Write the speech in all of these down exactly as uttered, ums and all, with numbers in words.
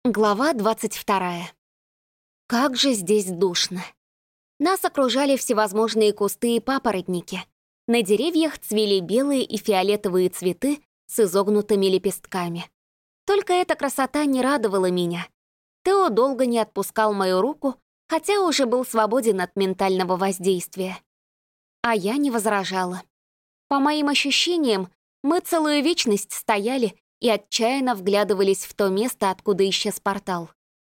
Глава двадцать вторая. Как же здесь душно. Нас окружали всевозможные кусты и папоротники. На деревьях цвели белые и фиолетовые цветы с изогнутыми лепестками. Только эта красота не радовала меня. Тео долго не отпускал мою руку, хотя уже был свободен от ментального воздействия. А я не возражала. По моим ощущениям, мы целую вечность стояли и отчаянно вглядывались в то место, откуда исчез портал.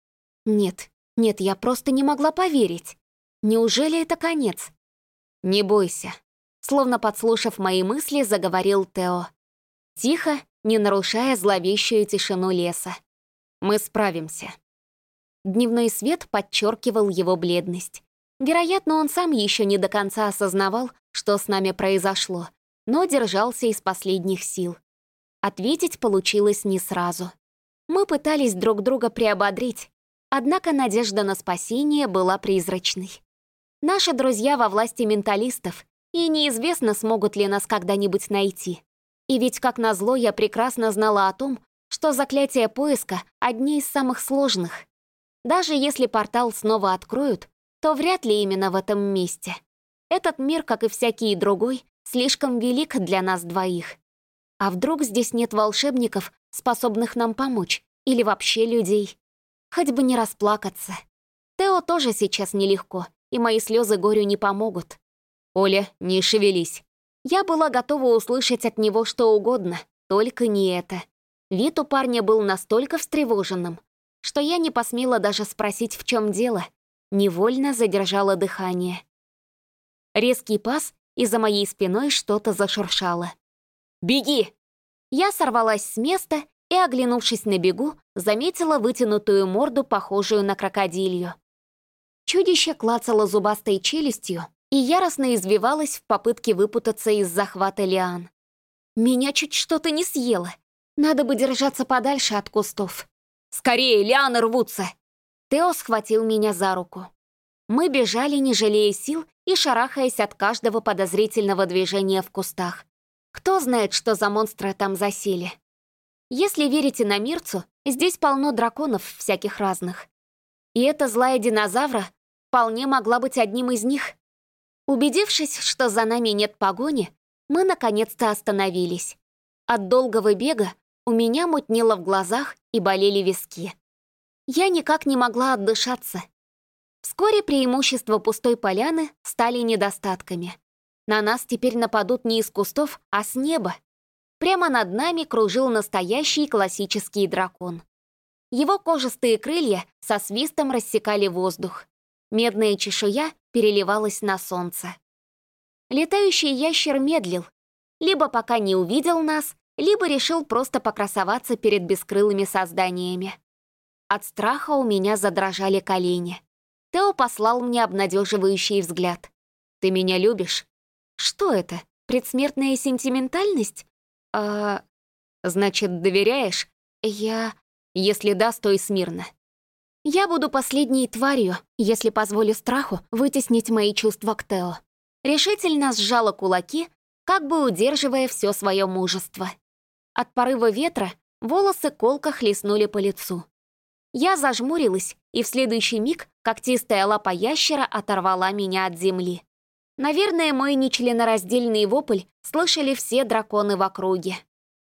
Нет, нет, я просто не могла поверить. Неужели это конец? «Не бойся», — словно подслушав мои мысли, заговорил Тео. Тихо, не нарушая зловещую тишину леса. «Мы справимся». Дневной свет подчеркивал его бледность. Вероятно, он сам еще не до конца осознавал, что с нами произошло, но держался из последних сил. Ответить получилось не сразу. Мы пытались друг друга приободрить, однако надежда на спасение была призрачной. Наши друзья во власти менталистов, и неизвестно, смогут ли нас когда-нибудь найти. И ведь, как назло, я прекрасно знала о том, что заклятия поиска — одни из самых сложных. Даже если портал снова откроют, то вряд ли именно в этом месте. Этот мир, как и всякий другой, слишком велик для нас двоих. А вдруг здесь нет волшебников, способных нам помочь, или вообще людей? Хоть бы не расплакаться. Тео тоже сейчас нелегко, и мои слезы горю не помогут. «Оля, не шевелись». Я была готова услышать от него что угодно, только не это. Вид у парня был настолько встревоженным, что я не посмела даже спросить, в чем дело. Невольно задержала дыхание. Резкий пас, и за моей спиной что-то зашуршало. «Беги!» Я сорвалась с места и, оглянувшись на бегу, заметила вытянутую морду, похожую на крокодилью. Чудище клацало зубастой челюстью и яростно извивалось в попытке выпутаться из захвата лиан. Меня чуть что-то не съело. Надо бы держаться подальше от кустов. «Скорее, лианы рвутся!» Тео схватил меня за руку. Мы бежали, не жалея сил и шарахаясь от каждого подозрительного движения в кустах. Кто знает, что за монстры там засели. Если верить иномирцу, здесь полно драконов всяких разных. И эта злая динозавра вполне могла быть одним из них. Убедившись, что за нами нет погони, мы наконец-то остановились. От долгого бега у меня мутнело в глазах и болели виски. Я никак не могла отдышаться. Вскоре преимущества пустой поляны стали недостатками. На нас теперь нападут не из кустов, а с неба. Прямо над нами кружил настоящий классический дракон. Его кожистые крылья со свистом рассекали воздух. Медная чешуя переливалась на солнце. Летающий ящер медлил. Либо пока не увидел нас, либо решил просто покрасоваться перед бескрылыми созданиями. От страха у меня задрожали колени. Тео послал мне обнадеживающий взгляд. «Ты меня любишь?» «Что это? Предсмертная сентиментальность?» «А... значит, доверяешь?» «Я... Если да, стой смирно». Я буду последней тварью, если позволю страху вытеснить мои чувства к Тео. Решительно сжала кулаки, как бы удерживая все свое мужество. От порыва ветра волосы колко хлестнули по лицу. Я зажмурилась, и в следующий миг когтистая лапа ящера оторвала меня от земли. Наверное, мой нечленораздельный вопль слышали все драконы в округе.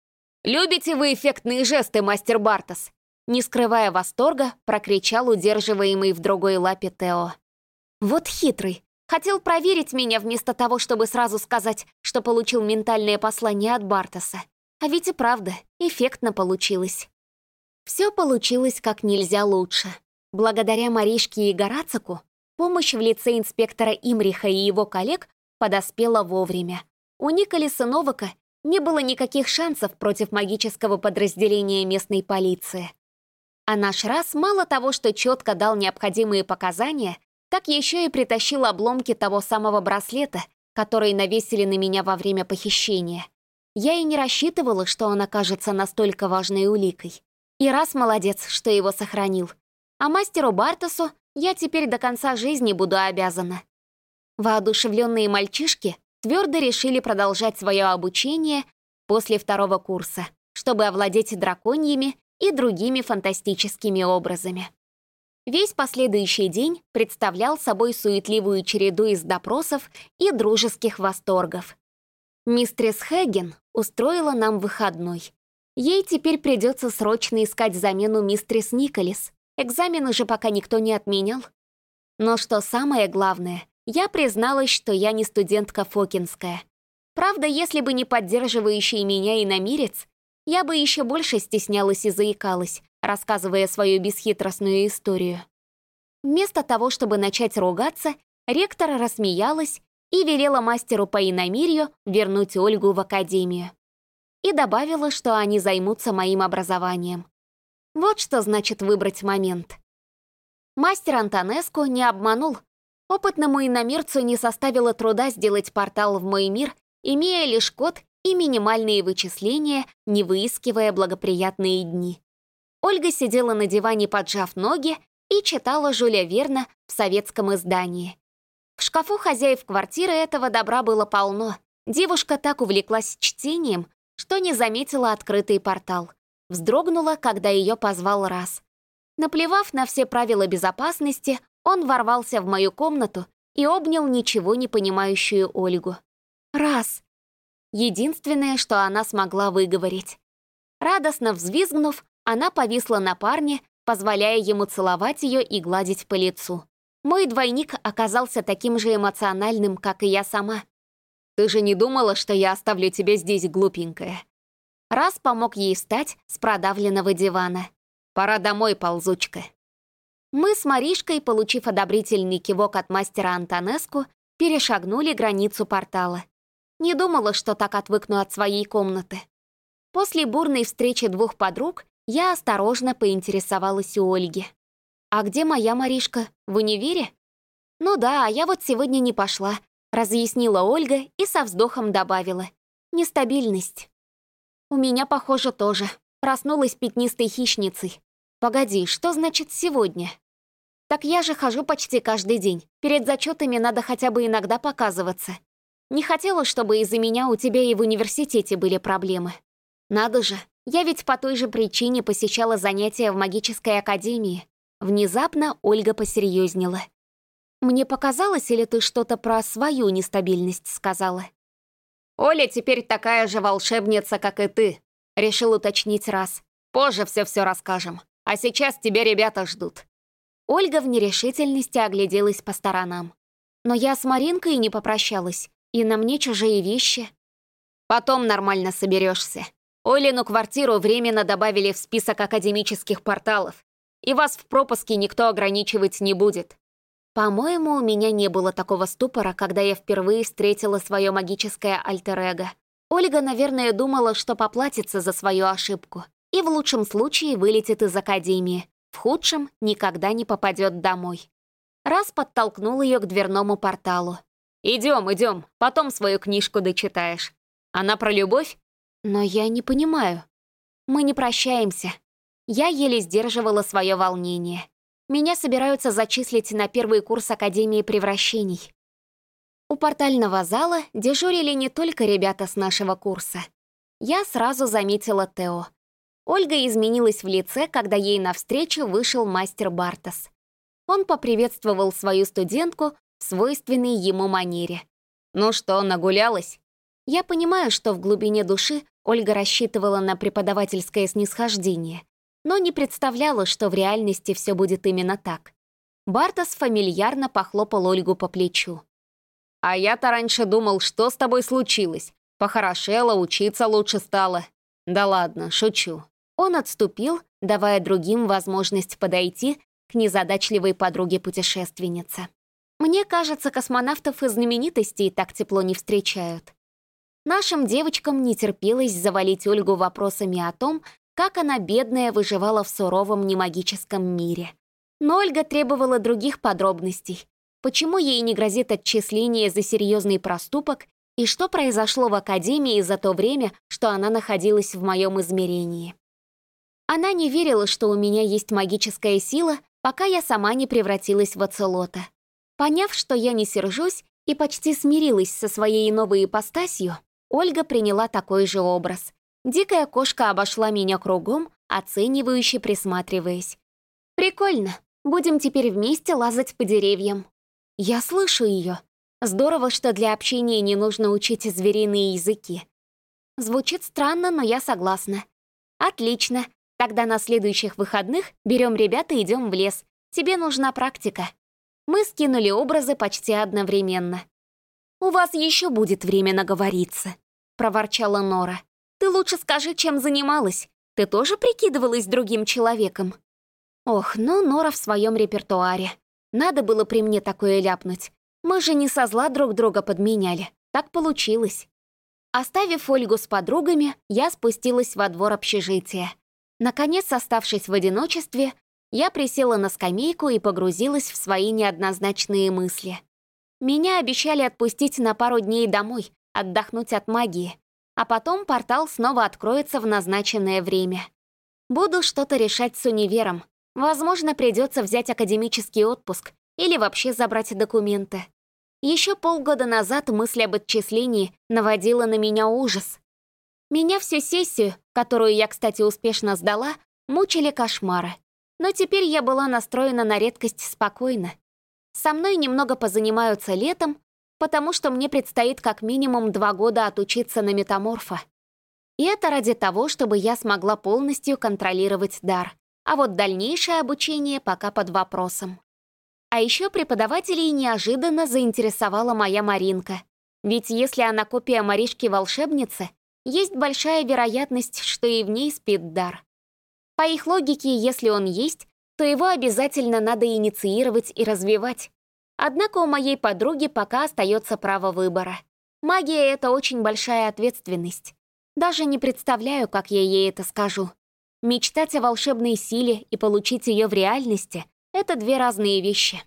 «Любите вы эффектные жесты, мастер Бартос?» Не скрывая восторга, прокричал удерживаемый в другой лапе Тео. Вот хитрый. Хотел проверить меня вместо того, чтобы сразу сказать, что получил ментальное послание от Бартоса. А ведь и правда, эффектно получилось. Все получилось как нельзя лучше. Благодаря Маришке и Горацику помощь в лице инспектора Имриха и его коллег подоспела вовремя. У Николаса Новака не было никаких шансов против магического подразделения местной полиции. А наш раз мало того, что четко дал необходимые показания, так еще и притащил обломки того самого браслета, который навесили на меня во время похищения. Я и не рассчитывала, что он окажется настолько важной уликой. И раз молодец, что его сохранил. А мастеру Бартосу я теперь до конца жизни буду обязана. Воодушевленные мальчишки твердо решили продолжать свое обучение после второго курса, чтобы овладеть драконьими и другими фантастическими образами. Весь последующий день представлял собой суетливую череду из допросов и дружеских восторгов. Мистерс Хэгген устроила нам выходной. Ей теперь придется срочно искать замену мистерс Николес. Экзамены же пока никто не отменял. Но что самое главное, я призналась, что я не студентка фокинская. Правда, если бы не поддерживающий меня иномирец, я бы еще больше стеснялась и заикалась, рассказывая свою бесхитростную историю. Вместо того, чтобы начать ругаться, ректор рассмеялась и велела мастеру по иномирью вернуть Ольгу в академию. И добавила, что они займутся моим образованием. Вот что значит выбрать момент. Мастер Антонеску не обманул. Опытному иномирцу не составило труда сделать портал в мой мир, имея лишь код и минимальные вычисления, не выискивая благоприятные дни. Ольга сидела на диване, поджав ноги, и читала Жюля Верна в советском издании. В шкафу хозяев квартиры этого добра было полно. Девушка так увлеклась чтением, что не заметила открытый портал. Вздрогнула, когда ее позвал Раз. Наплевав на все правила безопасности, он ворвался в мою комнату и обнял ничего не понимающую Ольгу. «Раз!» Единственное, что она смогла выговорить. Радостно взвизгнув, она повисла на парне, позволяя ему целовать ее и гладить по лицу. Мой двойник оказался таким же эмоциональным, как и я сама. «Ты же не думала, что я оставлю тебя здесь, глупенькая?» Раз помог ей встать с продавленного дивана. «Пора домой, ползучка». Мы с Маришкой, получив одобрительный кивок от мастера Антонеску, перешагнули границу портала. Не думала, что так отвыкну от своей комнаты. После бурной встречи двух подруг я осторожно поинтересовалась у Ольги. «А где моя Маришка? В универе?» «Ну да, а я вот сегодня не пошла», — разъяснила Ольга и со вздохом добавила. «Нестабильность». «У меня, похоже, тоже. Проснулась пятнистой хищницей. Погоди, что значит сегодня?» «Так я же хожу почти каждый день. Перед зачетами надо хотя бы иногда показываться. Не хотела, чтобы из-за меня у тебя и в университете были проблемы. Надо же, я ведь по той же причине посещала занятия в магической академии». Внезапно Ольга посерьезнела. «Мне показалось, или ты что-то про свою нестабильность сказала?» «Оля теперь такая же волшебница, как и ты», — решил уточнить Раз. «Позже все-все расскажем. А сейчас тебя ребята ждут». Ольга в нерешительности огляделась по сторонам. «Но я с Маринкой не попрощалась, и на мне чужие вещи». «Потом нормально соберешься. Олину квартиру временно добавили в список академических порталов, и вас в пропуске никто ограничивать не будет». По-моему, у меня не было такого ступора, когда я впервые встретила свое магическое альтер-эго. Ольга, наверное, думала, что поплатится за свою ошибку и в лучшем случае вылетит из академии, в худшем никогда не попадет домой. Раз подтолкнул ее к дверному порталу. «Идем, идем, потом свою книжку дочитаешь. Она про любовь?» «Но я не понимаю. Мы не прощаемся». Я еле сдерживала свое волнение. Меня собираются зачислить на первый курс Академии превращений. У портального зала дежурили не только ребята с нашего курса. Я сразу заметила Тео. Ольга изменилась в лице, когда ей навстречу вышел мастер Бартос. Он поприветствовал свою студентку в свойственной ему манере. «Ну что, нагулялась?» Я понимаю, что в глубине души Ольга рассчитывала на преподавательское снисхождение, но не представляла, что в реальности все будет именно так. Бартос фамильярно похлопал Ольгу по плечу. «А я-то раньше думал, что с тобой случилось. Похорошела, учиться лучше стало. Да ладно, шучу». Он отступил, давая другим возможность подойти к незадачливой подруге-путешественнице. Мне кажется, космонавтов и знаменитостей так тепло не встречают. Нашим девочкам не терпелось завалить Ольгу вопросами о том, как она, бедная, выживала в суровом немагическом мире. Но Ольга требовала других подробностей. Почему ей не грозит отчисление за серьезный проступок и что произошло в академии за то время, что она находилась в моем измерении. Она не верила, что у меня есть магическая сила, пока я сама не превратилась в оцелота. Поняв, что я не сержусь и почти смирилась со своей новой ипостасью, Ольга приняла такой же образ. Дикая кошка обошла меня кругом, оценивающе присматриваясь. «Прикольно. Будем теперь вместе лазать по деревьям». Я слышу ее. Здорово, что для общения не нужно учить звериные языки. Звучит странно, но я согласна. Отлично. Тогда на следующих выходных берем ребят и идем в лес. Тебе нужна практика. Мы скинули образы почти одновременно. «У вас еще будет время наговориться», — проворчала Нора. «Ты лучше скажи, чем занималась. Ты тоже прикидывалась другим человеком?» Ох, ну Нора в своем репертуаре. Надо было при мне такое ляпнуть. Мы же не со зла друг друга подменяли. Так получилось. Оставив Ольгу с подругами, я спустилась во двор общежития. Наконец, оставшись в одиночестве, я присела на скамейку и погрузилась в свои неоднозначные мысли. Меня обещали отпустить на пару дней домой, отдохнуть от магии, а потом портал снова откроется в назначенное время. Буду что-то решать с универом. Возможно, придется взять академический отпуск или вообще забрать документы. Еще полгода назад мысль об отчислении наводила на меня ужас. Меня всю сессию, которую я, кстати, успешно сдала, мучили кошмары. Но теперь я была настроена на редкость спокойно. Со мной немного позанимаются летом, потому что мне предстоит как минимум два года отучиться на метаморфа. И это ради того, чтобы я смогла полностью контролировать дар. А вот дальнейшее обучение пока под вопросом. А еще преподавателей неожиданно заинтересовала моя Маринка. Ведь если она копия Маришки-волшебницы, есть большая вероятность, что и в ней спит дар. По их логике, если он есть, то его обязательно надо инициировать и развивать. Однако у моей подруги пока остается право выбора. Магия — это очень большая ответственность. Даже не представляю, как я ей это скажу. Мечтать о волшебной силе и получить ее в реальности — это две разные вещи.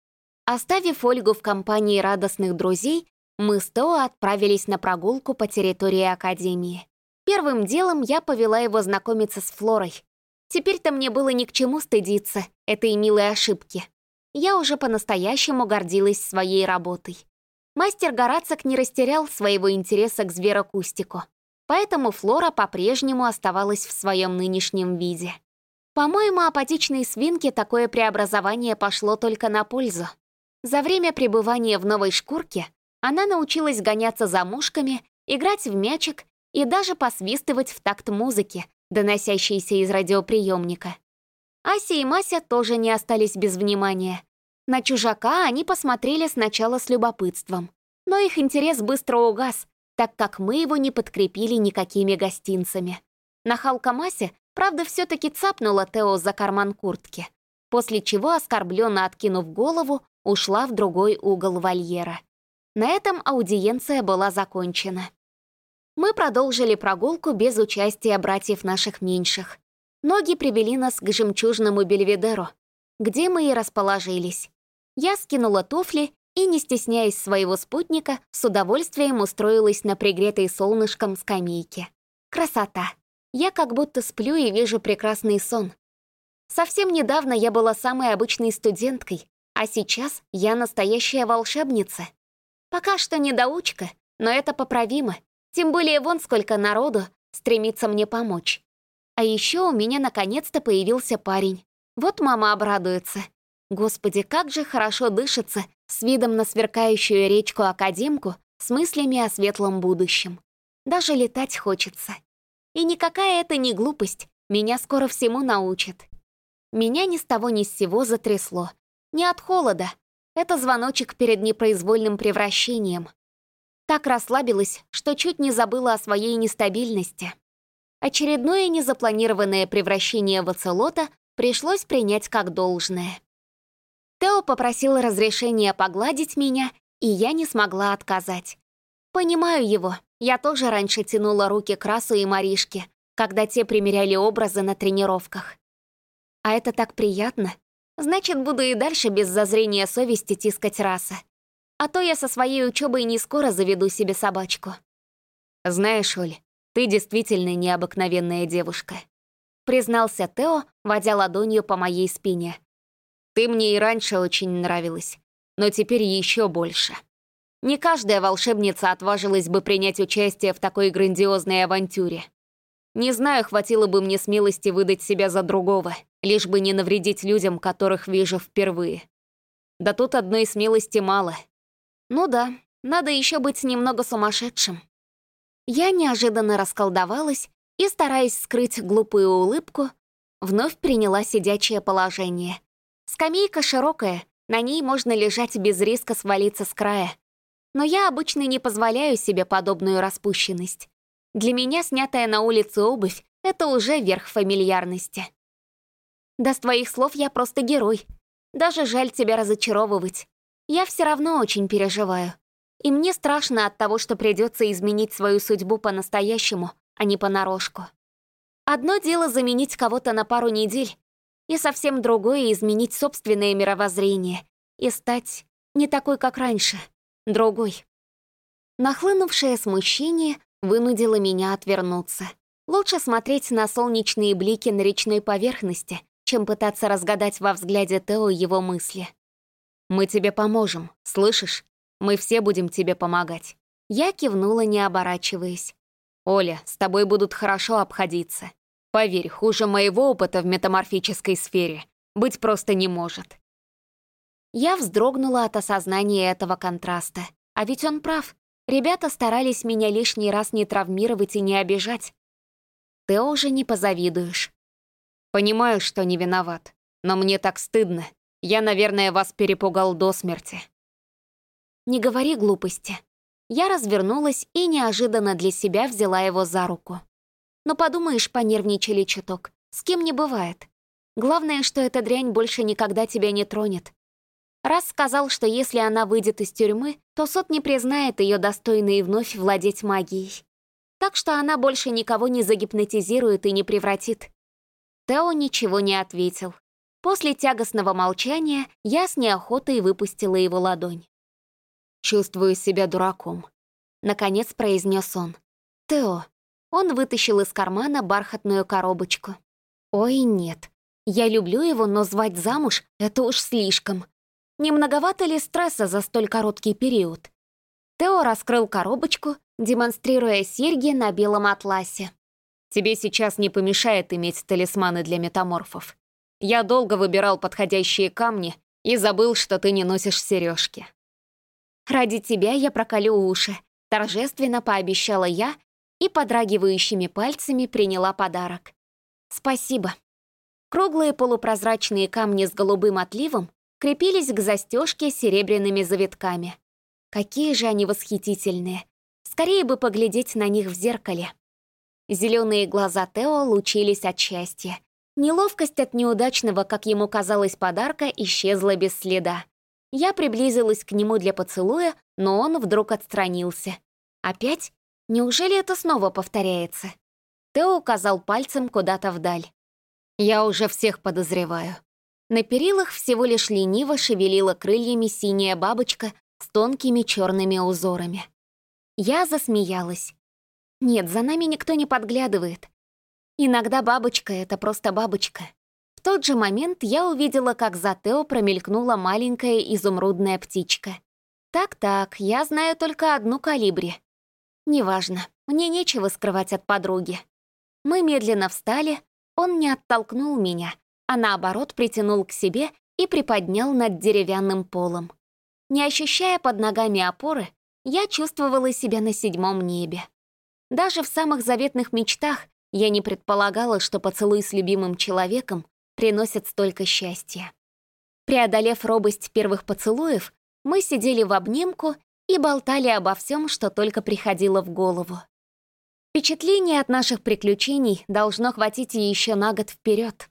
Оставив Ольгу в компании радостных друзей, мы с Тео отправились на прогулку по территории Академии. Первым делом я повела его знакомиться с Флорой. Теперь-то мне было ни к чему стыдиться этой милой ошибки. Я уже по-настоящему гордилась своей работой. Мастер Горацик не растерял своего интереса к зверокустику, поэтому Флора по-прежнему оставалась в своем нынешнем виде. По-моему, апатичной свинке такое преобразование пошло только на пользу. За время пребывания в новой шкурке она научилась гоняться за мушками, играть в мячик и даже посвистывать в такт музыки, доносящейся из радиоприемника. Ася и Мася тоже не остались без внимания. На чужака они посмотрели сначала с любопытством, но их интерес быстро угас, так как мы его не подкрепили никакими гостинцами. Нахалка Мася, правда, все-таки цапнула Тео за карман куртки, после чего, оскорбленно откинув голову, ушла в другой угол вольера. На этом аудиенция была закончена. Мы продолжили прогулку без участия братьев наших меньших. Ноги привели нас к жемчужному Бельведеру, где мы и расположились. Я скинула туфли и, не стесняясь своего спутника, с удовольствием устроилась на пригретой солнышком скамейке. Красота! Я как будто сплю и вижу прекрасный сон. Совсем недавно я была самой обычной студенткой, а сейчас я настоящая волшебница. Пока что недоучка, но это поправимо. Тем более вон сколько народу стремится мне помочь. А еще у меня наконец-то появился парень. Вот мама обрадуется. Господи, как же хорошо дышится с видом на сверкающую речку Академку с мыслями о светлом будущем. Даже летать хочется. И никакая это не глупость, меня скоро всему научат. Меня ни с того ни с сего затрясло. Не от холода. Это звоночек перед непроизвольным превращением. Так расслабилась, что чуть не забыла о своей нестабильности. Очередное незапланированное превращение в оцелота пришлось принять как должное. Тео попросил разрешения погладить меня, и я не смогла отказать. Понимаю его, я тоже раньше тянула руки к Расу и Маришке, когда те примеряли образы на тренировках. А это так приятно. Значит, буду и дальше без зазрения совести тискать Раса. А то я со своей учебой не скоро заведу себе собачку. Знаешь, Оль, ты действительно необыкновенная девушка, признался Тео, водя ладонью по моей спине. Ты мне и раньше очень нравилась, но теперь еще больше. Не каждая волшебница отважилась бы принять участие в такой грандиозной авантюре. Не знаю, хватило бы мне смелости выдать себя за другого, лишь бы не навредить людям, которых вижу впервые. Да тут одной смелости мало. Ну да, надо еще быть немного сумасшедшим. Я неожиданно расколдовалась и, стараясь скрыть глупую улыбку, вновь приняла сидячее положение. Скамейка широкая, на ней можно лежать без риска свалиться с края. Но я обычно не позволяю себе подобную распущенность. Для меня снятая на улице обувь — это уже верх фамильярности. Да с твоих слов я просто герой. Даже жаль тебя разочаровывать. Я все равно очень переживаю. И мне страшно от того, что придется изменить свою судьбу по-настоящему, а не понарошку. Одно дело заменить кого-то на пару недель, и совсем другое — изменить собственное мировоззрение и стать не такой, как раньше, другой. Нахлынувшее смущение вынудило меня отвернуться. Лучше смотреть на солнечные блики на речной поверхности, чем пытаться разгадать во взгляде Тео его мысли. «Мы тебе поможем, слышишь? Мы все будем тебе помогать». Я кивнула, не оборачиваясь. «Оля, с тобой будут хорошо обходиться. Поверь, хуже моего опыта в метаморфической сфере быть просто не может». Я вздрогнула от осознания этого контраста. А ведь он прав. Ребята старались меня лишний раз не травмировать и не обижать. Ты уже не позавидуешь. Понимаю, что не виноват, но мне так стыдно. Я, наверное, вас перепугал до смерти. Не говори глупости. Я развернулась и неожиданно для себя взяла его за руку. Ну, подумаешь, понервничали чуток. С кем не бывает. Главное, что эта дрянь больше никогда тебя не тронет. Раз сказал, что если она выйдет из тюрьмы, то суд не признает ее достойной вновь владеть магией. Так что она больше никого не загипнотизирует и не превратит. Тео ничего не ответил. После тягостного молчания я с неохотой выпустила его ладонь. «Чувствую себя дураком», — наконец произнес он. «Тео». Он вытащил из кармана бархатную коробочку. «Ой, нет. Я люблю его, но звать замуж — это уж слишком. Не многовато ли стресса за столь короткий период?» Тео раскрыл коробочку, демонстрируя серьги на белом атласе. «Тебе сейчас не помешает иметь талисманы для метаморфов. Я долго выбирал подходящие камни и забыл, что ты не носишь сережки». «Ради тебя я проколю уши», — торжественно пообещала я и подрагивающими пальцами приняла подарок. «Спасибо». Круглые полупрозрачные камни с голубым отливом крепились к застежке серебряными завитками. Какие же они восхитительные. Скорее бы поглядеть на них в зеркале. Зеленые глаза Тео лучились от счастья. Неловкость от неудачного, как ему казалось, подарка исчезла без следа. Я приблизилась к нему для поцелуя, но он вдруг отстранился. Опять? Неужели это снова повторяется? Тео указал пальцем куда-то вдаль. Я уже всех подозреваю. На перилах всего лишь лениво шевелила крыльями синяя бабочка с тонкими черными узорами. Я засмеялась. Нет, за нами никто не подглядывает. Иногда бабочка — это просто бабочка. В тот же момент я увидела, как за Тео промелькнула маленькая изумрудная птичка. Так-так, я знаю только одну калибри. Неважно, мне нечего скрывать от подруги. Мы медленно встали, он не оттолкнул меня, а наоборот притянул к себе и приподнял над деревянным полом. Не ощущая под ногами опоры, я чувствовала себя на седьмом небе. Даже в самых заветных мечтах я не предполагала, что поцелуй с любимым человеком приносит столько счастья. Преодолев робость первых поцелуев, мы сидели в обнимку и болтали обо всем, что только приходило в голову. Впечатление от наших приключений должно хватить и еще на год вперед.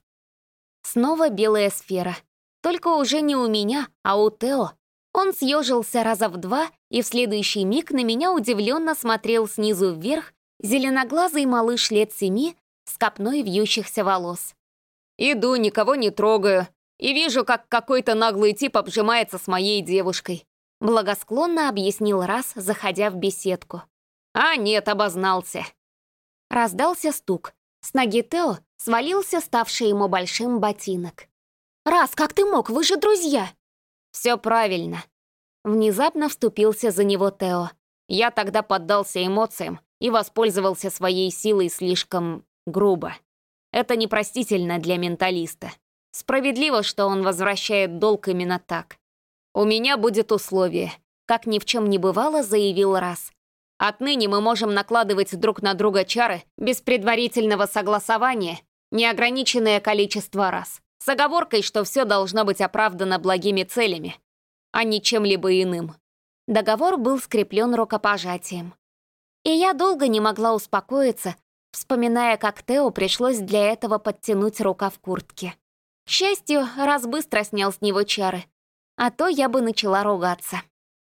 Снова белая сфера. Только уже не у меня, а у Тео. Он съежился раза в два, и в следующий миг на меня удивленно смотрел снизу вверх зеленоглазый малыш лет семи с копной вьющихся волос. «Иду, никого не трогаю, и вижу, как какой-то наглый тип обжимается с моей девушкой», благосклонно объяснил Раз, заходя в беседку. «А нет, обознался». Раздался стук. С ноги Тео свалился ставший ему большим ботинок. «Раз, как ты мог? Вы же друзья!» «Все правильно». Внезапно вступился за него Тео. Я тогда поддался эмоциям и воспользовался своей силой слишком Грубо. Это непростительно для менталиста. Справедливо, что он возвращает долг именно так. «У меня будет условие», — как ни в чем не бывало, заявил Раз. «Отныне мы можем накладывать друг на друга чары без предварительного согласования неограниченное количество раз, с оговоркой, что все должно быть оправдано благими целями, а не чем-либо иным». Договор был скреплен рукопожатием. И я долго не могла успокоиться, вспоминая, как Тео пришлось для этого подтянуть рукав куртки. К счастью, Раз быстро снял с него чары, а то я бы начала ругаться.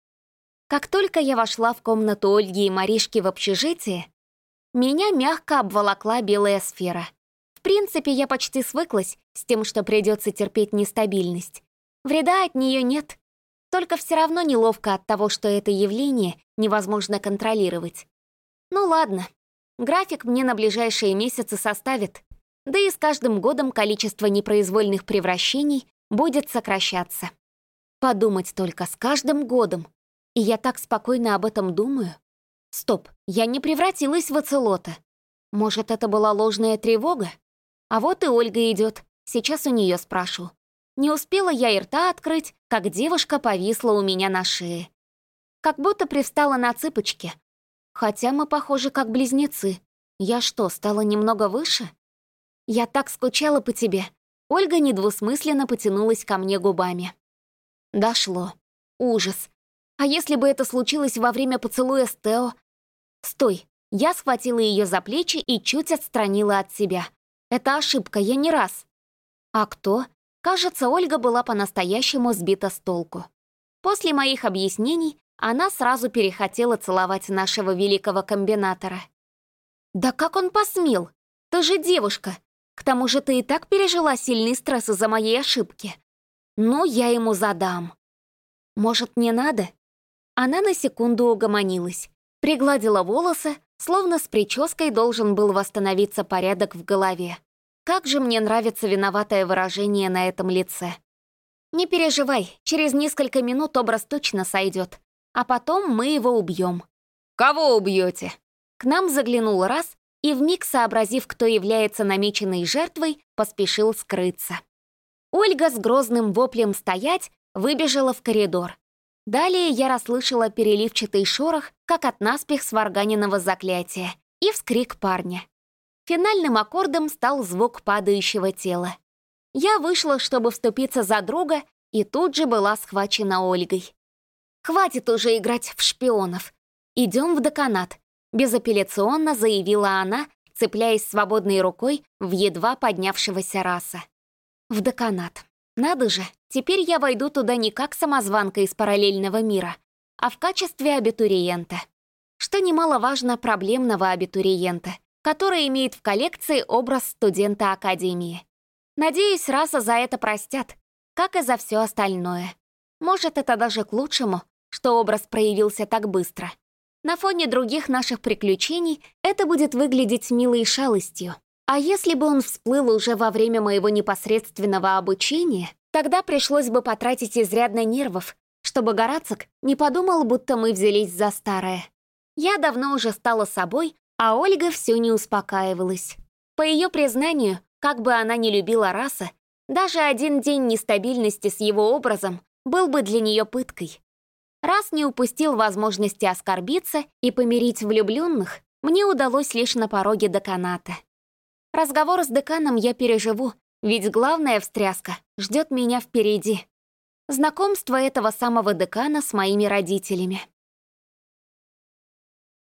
Как только я вошла в комнату Ольги и Маришки в общежитии, меня мягко обволокла белая сфера. В принципе, я почти свыклась с тем, что придется терпеть нестабильность. Вреда от нее нет, только все равно неловко от того, что это явление невозможно контролировать. Ну ладно, график мне на ближайшие месяцы составит, да и с каждым годом количество непроизвольных превращений будет сокращаться. Подумать только, с каждым годом. И я так спокойно об этом думаю. Стоп, я не превратилась в оцелота. Может, это была ложная тревога? А вот и Ольга идет. Сейчас у нее спрошу. Не успела я и рта открыть, как девушка повисла у меня на шее. Как будто привстала на цыпочки. Хотя мы похожи как близнецы. Я что, стала немного выше? Я так скучала по тебе. Ольга недвусмысленно потянулась ко мне губами. Дошло. Ужас. А если бы это случилось во время поцелуя с Тео? Стой. Я схватила ее за плечи и чуть отстранила от себя. Это ошибка, я не раз. А кто? Кажется, Ольга была по-настоящему сбита с толку. После моих объяснений она сразу перехотела целовать нашего великого комбинатора. «Да как он посмел? Ты же девушка. К тому же ты и так пережила сильный стресс из-за моей ошибки. Ну, я ему задам. Может, не надо?» Она на секунду угомонилась, пригладила волосы, словно с прической должен был восстановиться порядок в голове. Как же мне нравится виноватое выражение на этом лице. «Не переживай, через несколько минут образ точно сойдет, а потом мы его убьем». «Кого убьете?» К нам заглянул Раз и, вмиг сообразив, кто является намеченной жертвой, поспешил скрыться. Ольга с грозным воплем «стоять» выбежала в коридор. Далее я расслышала переливчатый шорох, как от наспех сварганенного заклятия, и вскрик парня. Финальным аккордом стал звук падающего тела. Я вышла, чтобы вступиться за друга, и тут же была схвачена Ольгой. «Хватит уже играть в шпионов. Идем в деканат», — безапелляционно заявила она, цепляясь свободной рукой в едва поднявшегося Раса. «В деканат. Надо же, теперь я войду туда не как самозванка из параллельного мира, а в качестве абитуриента. Что немаловажно, проблемного абитуриента, который имеет в коллекции образ студента Академии. Надеюсь, Раса за это простят, как и за все остальное. Может, это даже к лучшему, что образ проявился так быстро. На фоне других наших приключений это будет выглядеть милой шалостью. А если бы он всплыл уже во время моего непосредственного обучения, тогда пришлось бы потратить изрядно нервов, чтобы Горацик не подумал, будто мы взялись за старое. Я давно уже стала собой, а Ольга все не успокаивалась. По ее признанию, как бы она ни любила Раса, даже один день нестабильности с его образом был бы для нее пыткой. Раз не упустил возможности оскорбиться и помирить влюбленных, мне удалось лишь на пороге деканата. Разговор с деканом я переживу, ведь главная встряска ждет меня впереди. Знакомство этого самого декана с моими родителями.